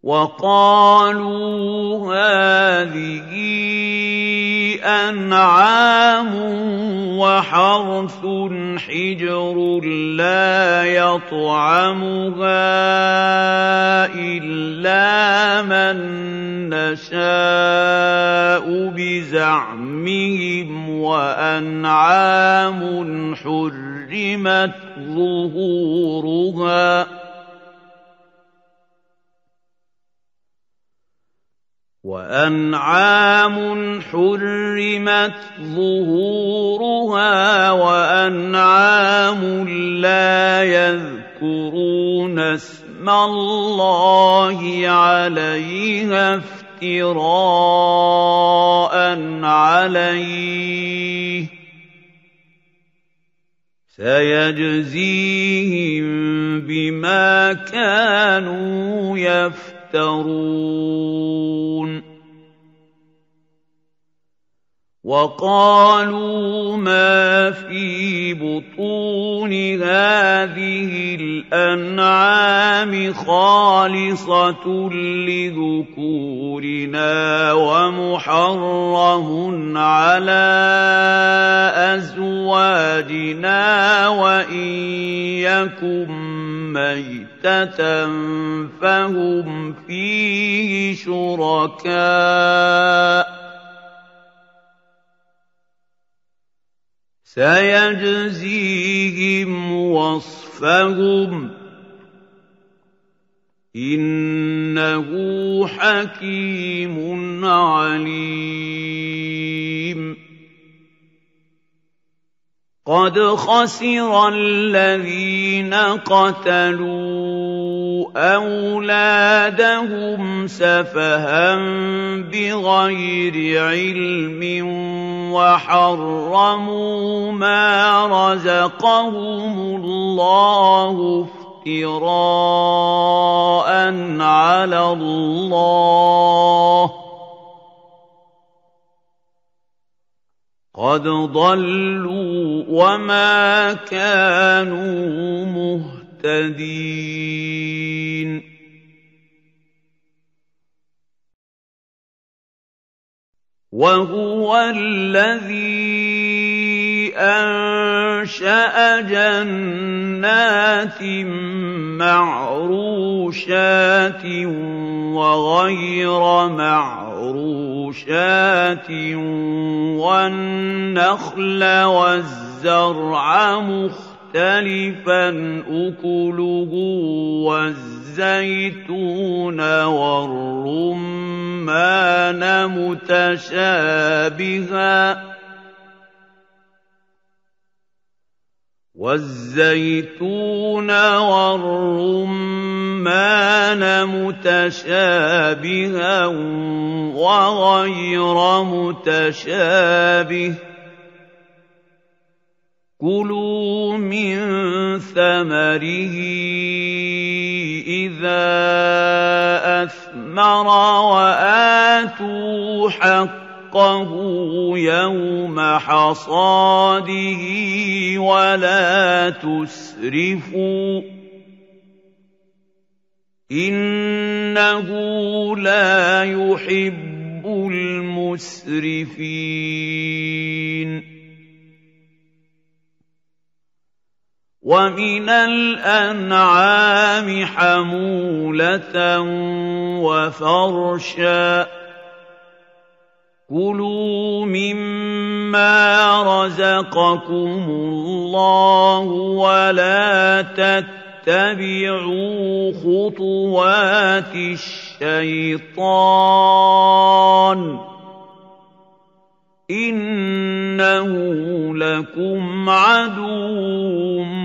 وَقَالُوا هَٰذِهِ أَنْعَامٌ وَحَرْثٌ حِجْرٌ لَّا يَطْعَمُهَا إِلَّا مَن نَّشَاءُ بِزَعْمِهِمْ وَأَنْعَامٌ حُرِّمَتْ ظُهُورُهَا وَأَنْعَامٌ لَّا يَذْكُرُونَ اسْمَ اللَّهِ عَلَيْهَا افْتِرَاءً عَلَيْهِ ۚ سَيَجْزِيهِم بِمَا كَانُوا يَفْتَرُونَ وَقَالُوا مَا فِي بُطُونِ هَٰذِهِ الْأَنْعَامِ خَالِصَةٌ لِّذُكُورِنَا وَمُحَرَّمٌ عَلَىٰ أَزْوَاجِنَا وَإِن يَكُن مَّيْتَةً فَهُمْ فِيهِ شُرَكَاءُ ۚ سَيَجْزِيهِمْ وَصْفَهُمْ ۚ إِنَّهُ حَكِيمٌ عَلِيمٌ قَدْ خَسِرَ الَّذِينَ قَتَلُوا أَوْلَادَهُمْ سَفَهًا بِغَيْرِ عِلْمٍ وَحَرَّمُوا مَا رَزَقَهُمُ اللَّهُ افْتِرَاءً عَلَى اللَّهِ ۚ قَدْ ضَلُّوا وَمَا كَانُوا مُهْتَدِينَ وَهُوَ الَّذِي أَنشَأَ جَنَّاتٍ مَّعْرُوشَاتٍ وَغَيْرَ مَعْرُوشَاتٍ وَالنَّخْلَ وَالزَّرْعَ مُخْتَلِفًا أُكُلُهُ وَالزَّيْتُونَ وَالرُّمَّانَ مُتَشَابِهًا وَغَيْرَ مُتَشَابِهٍ ۚ كُلُوا مِن ثَمَرِهِ إِذَا أَثْمَرَ وَآتُوا حَقَّهُ يَوْمَ حَصَادِهِ وَلَا تُسْرِفُوا ۚ إِنَّهُ لَا يُحِبُّ الْمُسْرِفِينَ وَمِنَ الْأَنْعَامِ حَمُولَةً وَفَرْشًا ۚ كُلُوا مِمَّا رَزَقَكُمُ اللَّهُ وَلَا تَتَّبِعُوا خُطُوَاتِ الشَّيْطَانِ ۚ إِنَّهُ لَكُمْ عَدُوٌّ